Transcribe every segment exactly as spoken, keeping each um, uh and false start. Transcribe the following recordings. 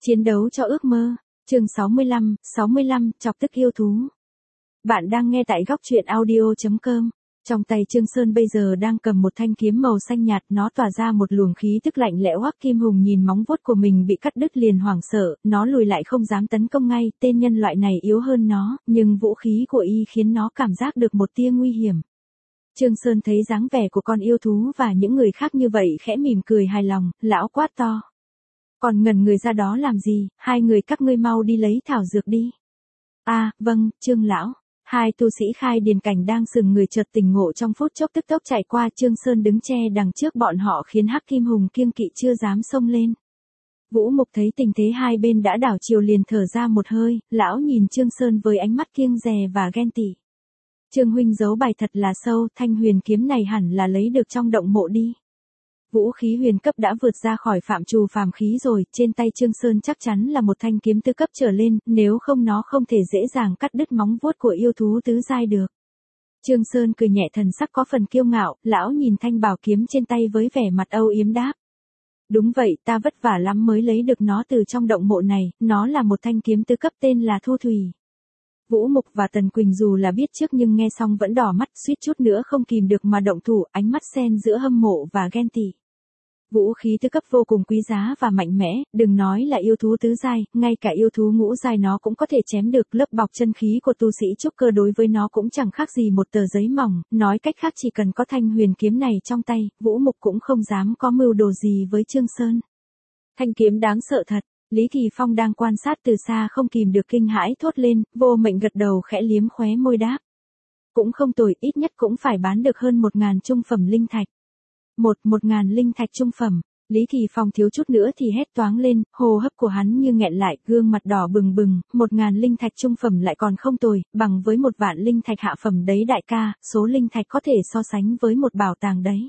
Chiến đấu cho ước mơ, chương sáu mươi lăm, sáu mươi lăm, chọc tức yêu thú. Bạn đang nghe tại góc truyện audio chấm com. Trong tay Trương Sơn bây giờ đang cầm một thanh kiếm màu xanh nhạt, nó tỏa ra một luồng khí tức lạnh lẽo. Hoắc Kim Hùng nhìn móng vuốt của mình bị cắt đứt liền hoảng sợ, nó lùi lại không dám tấn công ngay, tên nhân loại này yếu hơn nó, nhưng vũ khí của y khiến nó cảm giác được một tia nguy hiểm. Trương Sơn thấy dáng vẻ của con yêu thú và những người khác như vậy khẽ mỉm cười hài lòng, lão quát to. Còn ngẩn người ra đó làm gì, hai người các ngươi mau đi lấy thảo dược đi. À, vâng, Trương lão. Hai tu sĩ khai điền cảnh đang sừng người chợt tỉnh ngộ trong phút chốc tức tốc chạy qua. Trương Sơn đứng che đằng trước bọn họ khiến Hắc Kim Hùng kiêng kỵ chưa dám xông lên. Vũ Mục thấy tình thế hai bên đã đảo chiều liền thở ra một hơi, lão nhìn Trương Sơn với ánh mắt kiêng dè và ghen tị. Trương huynh giấu bài thật là sâu, thanh huyền kiếm này hẳn là lấy được trong động mộ đi. Vũ khí huyền cấp đã vượt ra khỏi phạm trù phàm khí rồi, trên tay Trương Sơn chắc chắn là một thanh kiếm tứ cấp trở lên, nếu không nó không thể dễ dàng cắt đứt móng vuốt của yêu thú tứ giai được. Trương Sơn cười nhẹ, thần sắc có phần kiêu ngạo, lão nhìn thanh bảo kiếm trên tay với vẻ mặt âu yếm đáp. Đúng vậy, ta vất vả lắm mới lấy được nó từ trong động mộ này, nó là một thanh kiếm tứ cấp tên là Thu Thủy. Vũ Mục và Tần Quỳnh dù là biết trước nhưng nghe xong vẫn đỏ mắt, suýt chút nữa không kìm được mà động thủ, ánh mắt xen giữa hâm mộ và ghen tị. Vũ khí tứ cấp vô cùng quý giá và mạnh mẽ, đừng nói là yêu thú tứ giai, ngay cả yêu thú ngũ giai nó cũng có thể chém được. Lớp bọc chân khí của tu sĩ trúc cơ đối với nó cũng chẳng khác gì một tờ giấy mỏng, nói cách khác chỉ cần có thanh huyền kiếm này trong tay, Vũ Mục cũng không dám có mưu đồ gì với Trương Sơn. Thanh kiếm đáng sợ thật. Lý Kỳ Phong đang quan sát từ xa không kìm được kinh hãi thốt lên, Vô Mệnh gật đầu khẽ liếm khóe môi đáp. Cũng không tồi, ít nhất cũng phải bán được hơn một ngàn trung phẩm linh thạch. Một, một ngàn linh thạch trung phẩm, Lý Kỳ Phong thiếu chút nữa thì hét toáng lên, hô hấp của hắn như nghẹn lại, gương mặt đỏ bừng bừng, một ngàn linh thạch trung phẩm lại còn không tồi, bằng với một vạn linh thạch hạ phẩm đấy đại ca, số linh thạch có thể so sánh với một bảo tàng đấy.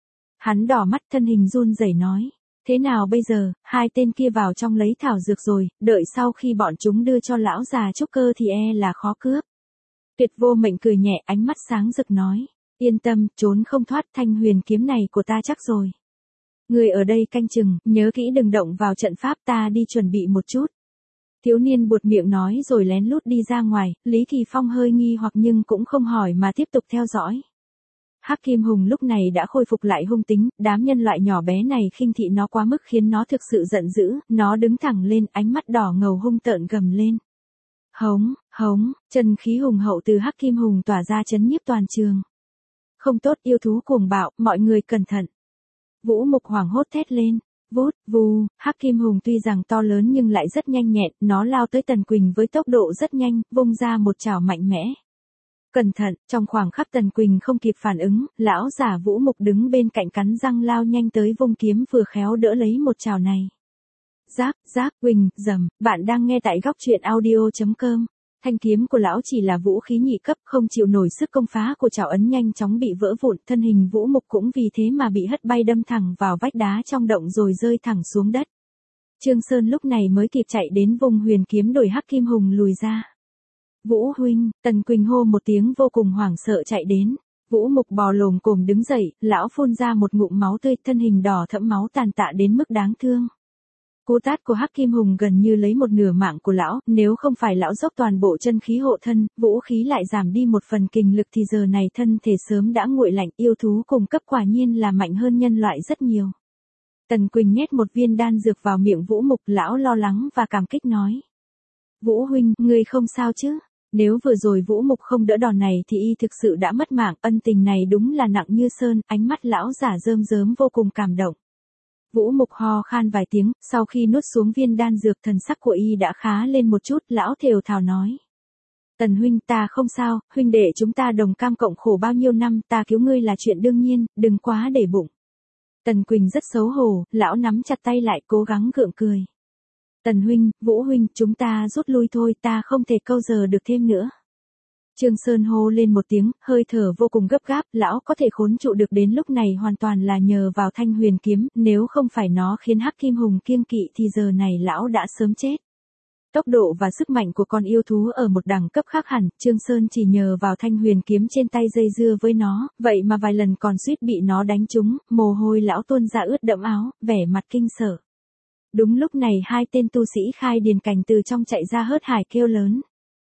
Hắn đỏ mắt thân hình run rẩy nói. Thế nào bây giờ, hai tên kia vào trong lấy thảo dược rồi, đợi sau khi bọn chúng đưa cho lão già trúc cơ thì e là khó cướp. Tuyệt Vô Mệnh cười nhẹ, ánh mắt sáng rực nói. Yên tâm, trốn không thoát, thanh huyền kiếm này của ta chắc rồi. Người ở đây canh chừng, nhớ kỹ đừng động vào trận pháp, ta đi chuẩn bị một chút. Thiếu niên buột miệng nói rồi lén lút đi ra ngoài, Lý Kỳ Phong hơi nghi hoặc nhưng cũng không hỏi mà tiếp tục theo dõi. Hắc Kim Hùng lúc này đã khôi phục lại hung tính, đám nhân loại nhỏ bé này khinh thị nó quá mức khiến nó thực sự giận dữ, nó đứng thẳng lên, ánh mắt đỏ ngầu hung tợn gầm lên. Hống, hống, chân khí hùng hậu từ Hắc Kim Hùng tỏa ra chấn nhiếp toàn trường. Không tốt, yêu thú cuồng bạo, mọi người cẩn thận. Vũ Mục hoảng hốt thét lên, vút, vù, Hắc Kim Hùng tuy rằng to lớn nhưng lại rất nhanh nhẹn, nó lao tới Tần Quỳnh với tốc độ rất nhanh, vung ra một chảo mạnh mẽ. Cẩn thận, trong khoảng khắc Tần Quỳnh không kịp phản ứng, lão giả Vũ Mục đứng bên cạnh cắn răng lao nhanh tới vung kiếm vừa khéo đỡ lấy một chảo này. Giáp, giáp, Quỳnh, dầm, bạn đang nghe tại góc truyện audio chấm com. Thanh kiếm của lão chỉ là vũ khí nhị cấp, không chịu nổi sức công phá của chảo ấn, nhanh chóng bị vỡ vụn, thân hình Vũ Mục cũng vì thế mà bị hất bay đâm thẳng vào vách đá trong động rồi rơi thẳng xuống đất. Trương Sơn lúc này mới kịp chạy đến vùng huyền kiếm đuổi Hắc Kim Hùng lùi ra. Vũ huynh, Tần Quỳnh hô một tiếng vô cùng hoảng sợ chạy đến. Vũ Mục bò lồm cồm đứng dậy, lão phun ra một ngụm máu tươi, thân hình đỏ thẫm máu tàn tạ đến mức đáng thương. Cú tát của Hắc Kim Hùng gần như lấy một nửa mạng của lão, nếu không phải lão dốc toàn bộ chân khí hộ thân, vũ khí lại giảm đi một phần kình lực thì giờ này thân thể sớm đã nguội lạnh. Yêu thú cùng cấp quả nhiên là mạnh hơn nhân loại rất nhiều. Tần Quỳnh nhét một viên đan dược vào miệng Vũ Mục, lão lo lắng và cảm kích nói. Vũ huynh, ngươi không sao chứ? Nếu vừa rồi Vũ Mục không đỡ đòn này thì y thực sự đã mất mạng, ân tình này đúng là nặng như sơn, ánh mắt lão giả rơm rớm vô cùng cảm động. Vũ Mục ho khan vài tiếng, sau khi nuốt xuống viên đan dược thần sắc của y đã khá lên một chút, lão thều thào nói. Tần huynh, ta không sao, huynh đệ chúng ta đồng cam cộng khổ bao nhiêu năm, ta cứu ngươi là chuyện đương nhiên, đừng quá để bụng. Tần Quỳnh rất xấu hổ, lão nắm chặt tay lại cố gắng gượng cười. Tần huynh, Vũ huynh, chúng ta rút lui thôi, ta không thể câu giờ được thêm nữa. Trương Sơn hô lên một tiếng, hơi thở vô cùng gấp gáp, lão có thể khốn trụ được đến lúc này hoàn toàn là nhờ vào thanh huyền kiếm, nếu không phải nó khiến Hắc Kim Hùng kiêng kỵ thì giờ này lão đã sớm chết. Tốc độ và sức mạnh của con yêu thú ở một đẳng cấp khác hẳn, Trương Sơn chỉ nhờ vào thanh huyền kiếm trên tay dây dưa với nó, vậy mà vài lần còn suýt bị nó đánh trúng, mồ hôi lão tuôn ra ướt đẫm áo, vẻ mặt kinh sợ. Đúng lúc này hai tên tu sĩ khai điền cảnh từ trong chạy ra hớt hải kêu lớn.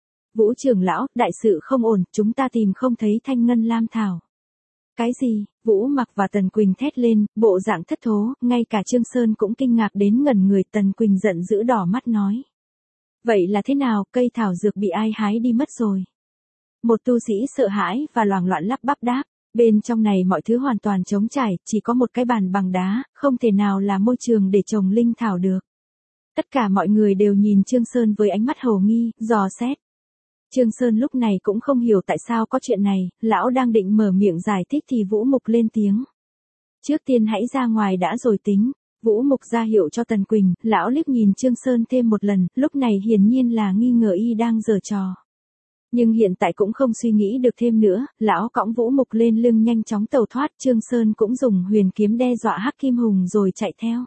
Vũ trưởng lão, đại sự không ổn, chúng ta tìm không thấy thanh ngân lam thảo. Cái gì? Vũ Mặc và Tần Quỳnh thét lên, bộ dạng thất thố, ngay cả Trương Sơn cũng kinh ngạc đến ngẩn người. Tần Quỳnh giận dữ đỏ mắt nói. Vậy là thế nào, cây thảo dược bị ai hái đi mất rồi? Một tu sĩ sợ hãi và loảng loạn lắp bắp đáp. Bên trong này mọi thứ hoàn toàn trống trải, chỉ có một cái bàn bằng đá, không thể nào là môi trường để trồng linh thảo được. Tất cả mọi người đều nhìn Trương Sơn với ánh mắt hồ nghi, dò xét. Trương Sơn lúc này cũng không hiểu tại sao có chuyện này, lão đang định mở miệng giải thích thì Vũ Mục lên tiếng. Trước tiên hãy ra ngoài đã rồi tính. Vũ Mục ra hiệu cho Tần Quỳnh, lão liếc nhìn Trương Sơn thêm một lần, lúc này hiển nhiên là nghi ngờ y đang giở trò. Nhưng hiện tại cũng không suy nghĩ được thêm nữa, lão cõng Vũ Mục lên lưng nhanh chóng tẩu thoát. Trương Sơn cũng dùng huyền kiếm đe dọa Hắc Kim Hùng rồi chạy theo.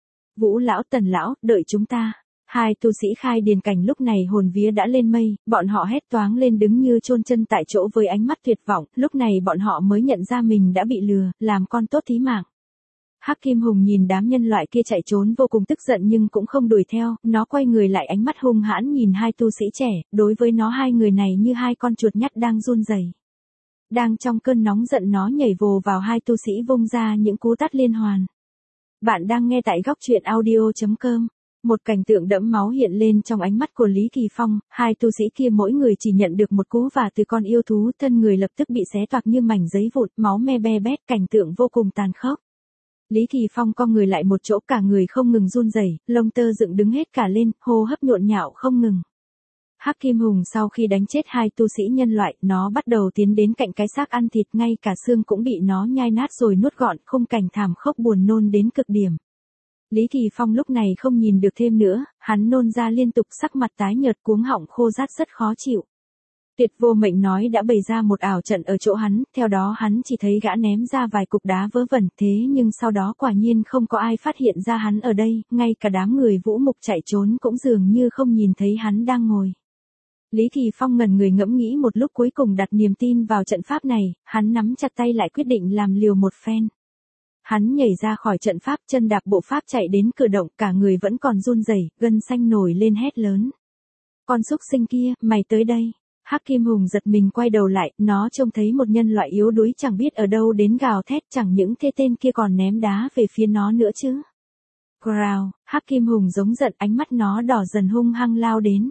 Vũ lão, Tần lão, đợi chúng ta. Hai tu sĩ khai điền cảnh lúc này hồn vía đã lên mây, bọn họ hét toáng lên đứng như chôn chân tại chỗ với ánh mắt tuyệt vọng, lúc này bọn họ mới nhận ra mình đã bị lừa, làm con tốt thí mạng. Hắc Kim Hùng nhìn đám nhân loại kia chạy trốn vô cùng tức giận nhưng cũng không đuổi theo, nó quay người lại ánh mắt hung hãn nhìn hai tu sĩ trẻ, đối với nó hai người này như hai con chuột nhắt đang run rẩy. Đang trong cơn nóng giận nó nhảy vồ vào hai tu sĩ vung ra những cú tát liên hoàn. Bạn đang nghe tại góc truyện audio chấm com. Một cảnh tượng đẫm máu hiện lên trong ánh mắt của Lý Kỳ Phong, hai tu sĩ kia mỗi người chỉ nhận được một cú vả từ con yêu thú, thân người lập tức bị xé toạc như mảnh giấy vụn, máu me be bét, cảnh tượng vô cùng tàn khốc. Lý Kỳ Phong co người lại một chỗ, cả người không ngừng run rẩy, lông tơ dựng đứng hết cả lên, hô hấp nhộn nhạo không ngừng. Hắc Kim Hùng sau khi đánh chết hai tu sĩ nhân loại, nó bắt đầu tiến đến cạnh cái xác ăn thịt, ngay cả xương cũng bị nó nhai nát rồi nuốt gọn, khung cảnh thảm khốc buồn nôn đến cực điểm. Lý Kỳ Phong lúc này không nhìn được thêm nữa, hắn nôn ra liên tục, sắc mặt tái nhợt, cuống họng khô rát rất khó chịu. Tuyệt Vô Mệnh nói đã bày ra một ảo trận ở chỗ hắn, theo đó hắn chỉ thấy gã ném ra vài cục đá vớ vẩn, thế nhưng sau đó quả nhiên không có ai phát hiện ra hắn ở đây, ngay cả đám người Vũ Mục chạy trốn cũng dường như không nhìn thấy hắn đang ngồi. Lý Kỳ Phong ngẩn người ngẫm nghĩ một lúc, cuối cùng đặt niềm tin vào trận pháp này, hắn nắm chặt tay lại quyết định làm liều một phen. Hắn nhảy ra khỏi trận pháp, chân đạp bộ pháp chạy đến cửa động, cả người vẫn còn run rẩy, gân xanh nổi lên hét lớn. Con súc sinh kia, mày tới đây. Hắc Kim Hùng giật mình quay đầu lại, nó trông thấy một nhân loại yếu đuối chẳng biết ở đâu đến gào thét, chẳng những thế tên kia còn ném đá về phía nó nữa chứ. Growl, Hắc Kim Hùng giống giận, ánh mắt nó đỏ dần hung hăng lao đến.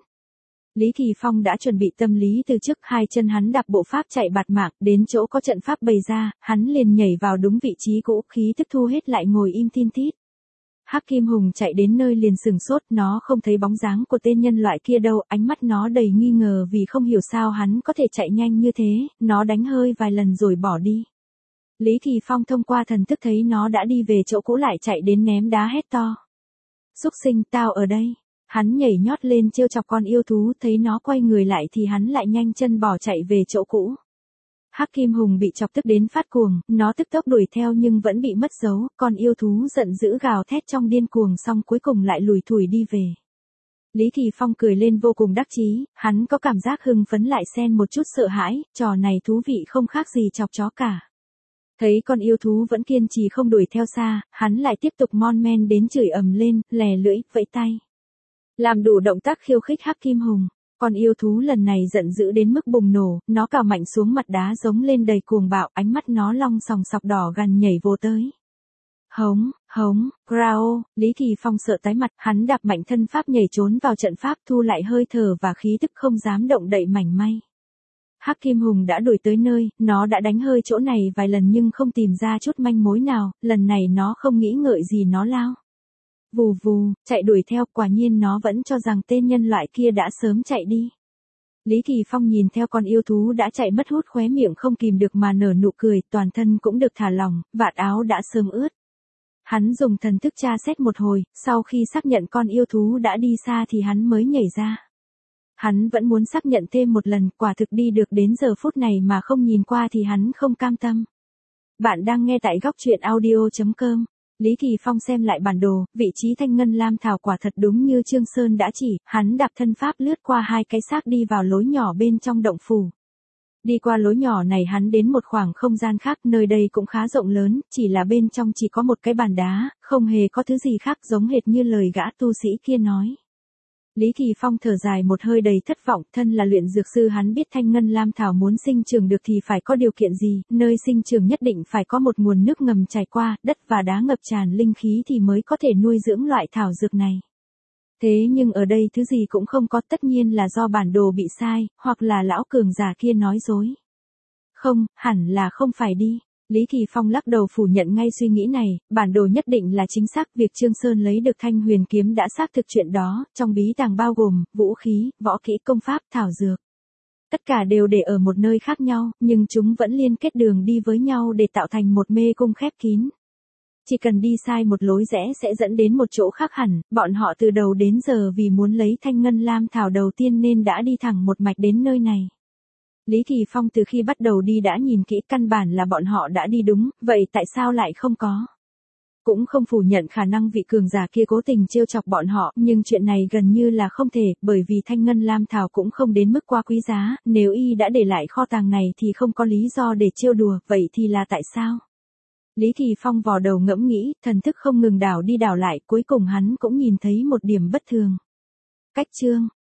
Lý Kỳ Phong đã chuẩn bị tâm lý từ trước, hai chân hắn đạp bộ pháp chạy bạt mạng, đến chỗ có trận pháp bày ra, hắn liền nhảy vào đúng vị trí cũ, khí tức thu hết lại ngồi im tin tít. Hắc Kim Hùng chạy đến nơi liền sừng sốt, nó không thấy bóng dáng của tên nhân loại kia đâu, ánh mắt nó đầy nghi ngờ vì không hiểu sao hắn có thể chạy nhanh như thế, nó đánh hơi vài lần rồi bỏ đi. Lý Kỳ Phong thông qua thần thức thấy nó đã đi về chỗ cũ, lại chạy đến ném đá hét to. Súc sinh, tao ở đây. Hắn nhảy nhót lên trêu chọc con yêu thú, thấy nó quay người lại thì hắn lại nhanh chân bỏ chạy về chỗ cũ. Hắc Kim Hùng bị chọc tức đến phát cuồng, nó tức tốc đuổi theo nhưng vẫn bị mất dấu, con yêu thú giận dữ gào thét trong điên cuồng, xong cuối cùng lại lủi thủi đi về. Lý Kỳ Phong cười lên vô cùng đắc chí, hắn có cảm giác hưng phấn lại xen một chút sợ hãi, trò này thú vị không khác gì chọc chó cả. Thấy con yêu thú vẫn kiên trì không đuổi theo xa, hắn lại tiếp tục mon men đến chửi ầm lên, lè lưỡi, vẫy tay. Làm đủ động tác khiêu khích Hắc Kim Hùng, con yêu thú lần này giận dữ đến mức bùng nổ, nó cào mạnh xuống mặt đá giống lên đầy cuồng bạo, ánh mắt nó long sòng sọc đỏ gằn nhảy vô tới. Hống, hống, growl, Lý Kỳ Phong sợ tái mặt, hắn đạp mạnh thân pháp nhảy trốn vào trận pháp, thu lại hơi thở và khí tức, không dám động đậy mảy may. Hắc Kim Hùng đã đuổi tới nơi, nó đã đánh hơi chỗ này vài lần nhưng không tìm ra chút manh mối nào, lần này nó không nghĩ ngợi gì nó lao. Vù vù, chạy đuổi theo, quả nhiên nó vẫn cho rằng tên nhân loại kia đã sớm chạy đi. Lý Kỳ Phong nhìn theo con yêu thú đã chạy mất hút, khóe miệng không kìm được mà nở nụ cười, toàn thân cũng được thả lỏng, vạt áo đã sớm ướt. Hắn dùng thần thức tra xét một hồi, sau khi xác nhận con yêu thú đã đi xa thì hắn mới nhảy ra. Hắn vẫn muốn xác nhận thêm một lần, quả thực đi được đến giờ phút này mà không nhìn qua thì hắn không cam tâm. Bạn đang nghe tại góc truyện audio chấm com. Lý Kỳ Phong xem lại bản đồ, vị trí thanh ngân lam thảo quả thật đúng như Trương Sơn đã chỉ, hắn đạp thân pháp lướt qua hai cái xác đi vào lối nhỏ bên trong động phủ. Đi qua lối nhỏ này hắn đến một khoảng không gian khác, nơi đây cũng khá rộng lớn, chỉ là bên trong chỉ có một cái bàn đá, không hề có thứ gì khác giống hệt như lời gã tu sĩ kia nói. Lý Kỳ Phong thở dài một hơi đầy thất vọng, thân là luyện dược sư hắn biết thanh ngân lam thảo muốn sinh trưởng được thì phải có điều kiện gì, nơi sinh trưởng nhất định phải có một nguồn nước ngầm chảy qua, đất và đá ngập tràn linh khí thì mới có thể nuôi dưỡng loại thảo dược này. Thế nhưng ở đây thứ gì cũng không có, tất nhiên là do bản đồ bị sai, hoặc là lão cường giả kia nói dối. Không, hẳn là không phải đi. Lý Kỳ Phong lắc đầu phủ nhận ngay suy nghĩ này, bản đồ nhất định là chính xác, việc Trương Sơn lấy được thanh huyền kiếm đã xác thực chuyện đó, trong bí tàng bao gồm, vũ khí, võ kỹ công pháp, thảo dược. Tất cả đều để ở một nơi khác nhau, nhưng chúng vẫn liên kết đường đi với nhau để tạo thành một mê cung khép kín. Chỉ cần đi sai một lối rẽ sẽ dẫn đến một chỗ khác hẳn, bọn họ từ đầu đến giờ vì muốn lấy thanh ngân lam thảo đầu tiên nên đã đi thẳng một mạch đến nơi này. Lý Kỳ Phong từ khi bắt đầu đi đã nhìn kỹ, căn bản là bọn họ đã đi đúng, vậy tại sao lại không có? Cũng không phủ nhận khả năng vị cường giả kia cố tình trêu chọc bọn họ, nhưng chuyện này gần như là không thể, bởi vì thanh ngân lam thảo cũng không đến mức quá quý giá, nếu y đã để lại kho tàng này thì không có lý do để trêu đùa, vậy thì là tại sao? Lý Kỳ Phong vò đầu ngẫm nghĩ, thần thức không ngừng đảo đi đảo lại, cuối cùng hắn cũng nhìn thấy một điểm bất thường. Cách chương